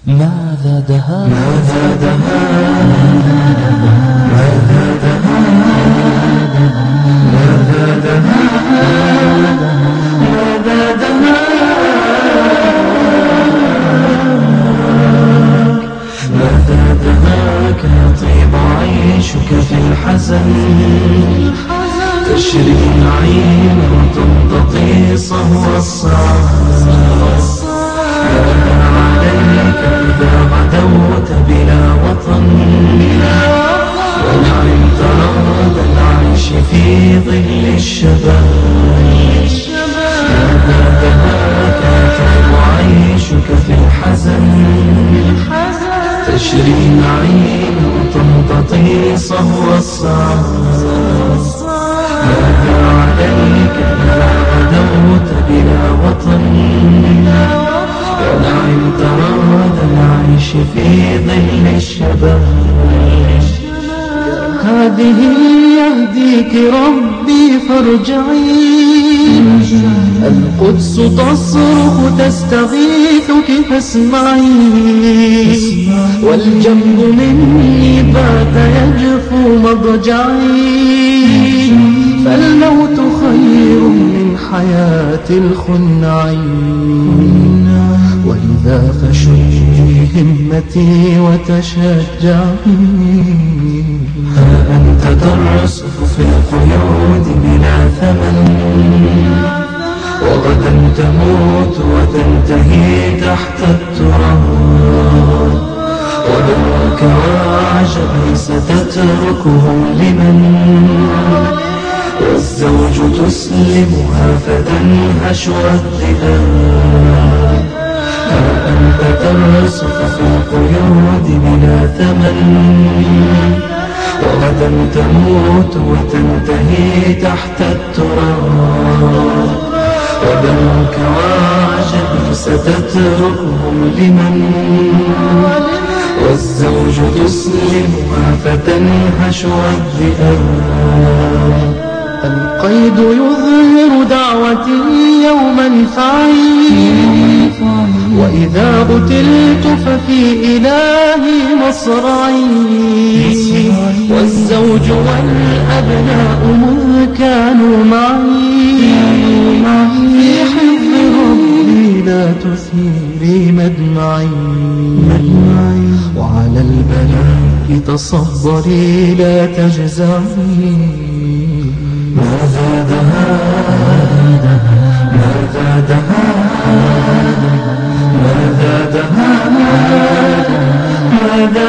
ماذا دهاك يطيب عيشك في الحزن تشري النعيم وتمتطي صهو الصعاب عليك إذا غدوت بلا وطن ونعمت رغد العيش في ظل الشباب دهاك يطيب عيشك في الحزن تشري النعيم وتمتطي صهو الصعاب ماذا عليك إذا غدوت بلا وطن ونعمت رغد العيش في ظل الشباب هذه يهديك ربي فارجعي القدس تصرخ تستغيثك فاسمعي والجنب مني بات يجفو مضجعي فالموت خير من حياة الخنعين ولذا فشجي همتي وتشجعي ها أنت ترسف في القيود بلا ثمن وغدا تموت وتنتهي تحت التراب ودرك وعجبا ستتركهم لمن والزوج تسلمها فتنهش الذئاب ها أنت ترسف في القيود بلا ثمن وغدا تموت وتنتهي تحت التراب ودرك وعجب ستتركهم لمن والزوج تسلمها فتنهش الذئاب القيد يظهر دعوتي يوما فعي وإذا قتلت ففي إلهي مصرعي والزوج والأبناء مذ كانوا معي في حفظ ربي لا تثيري مدمعي وعلى البلاء تصبري لا تجزعي ماذا دهاك ماذا دهاك ماذا دهاك ماذا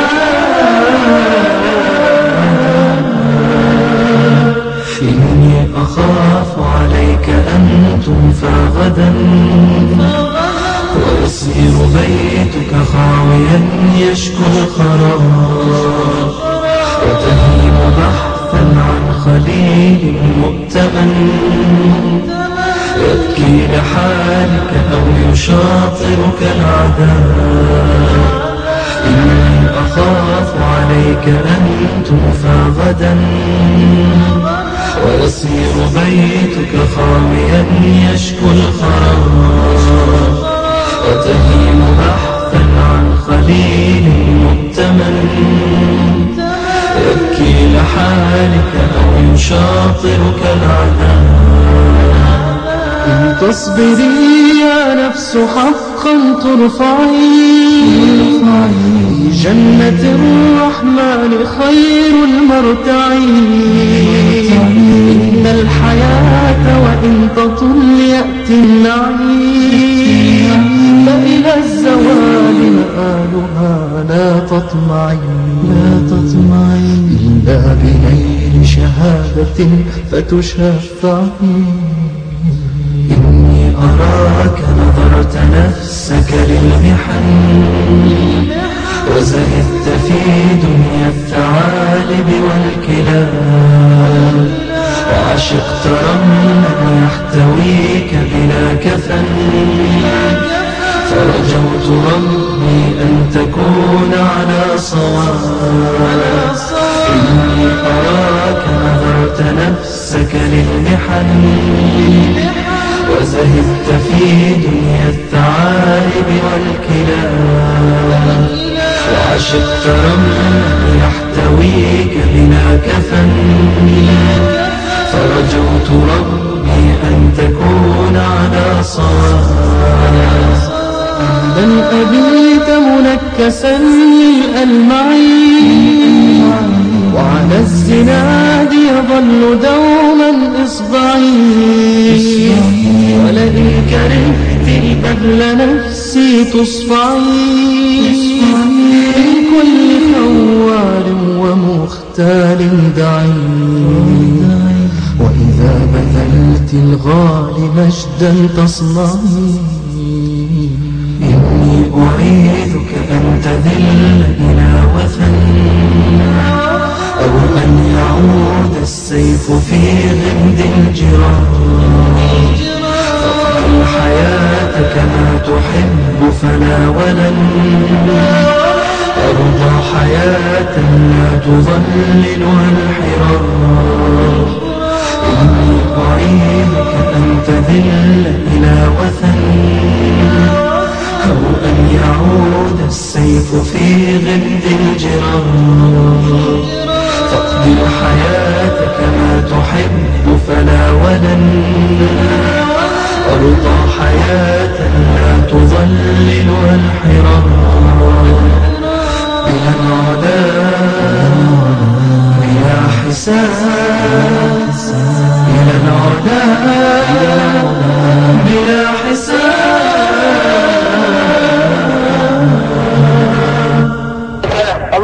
دهاك إني أخاف عليك أن تنفى غدا ويصير بيتك خاويا يشكو الخراب وتهيم بحثا عن خليل مؤتمن يبكي لحالك أو يشاطرك العذاب إني أخاف عليك أن توفى غدا ويصير بيتك خاويا يشكو الخراب وتهيم بحثا عن خليل مؤتمن يبكي لحالك أو يشاطرك العذاب إن تصبري يا نفس حقا ترفعي جنة الرحمن خير المرتعي إن الحياة وإن تطل يأتي النعيم فإلى الزوال مآلها لا تطمعي إلا بنيل شهادة فتشفعي إني أراك نظرت نفسك للمحن وزهدت في دنيا الثعالب والكلاب وعشقت رملا يحتويك بلا كفن فرجوت ربي أن تكون على صواب إني أراك نظرت نفسك للمحن وزهدت في دنيا الثعالب والكلاب شئت رملا يحتويك بلا كفن فرجوت ربي أن تكون على صواب بل أبيت منكسا للألمعين وعلى الزناد يظل دوما إصبعي ولئن كرهت البذل نفسي تصفعي من كل خوار ومختال دعي وإذا بذلت الغالي مجدا تصنعي إني أعيذك أن تذل إلى وثن أو أن يعود السيف في غمد الجراح فاقبل الحياة كما تحب فلا ولن أرضى حياة لا تظللها الحرار إني أعيذك أن تذل إلى وثن أو أن يعود السيف في غمد الجرار فاقضي الحياة كما تحب فلا ولن أرضى حياة لا تظللها الحرار بلا انعدام بلا حساب بلا انعدام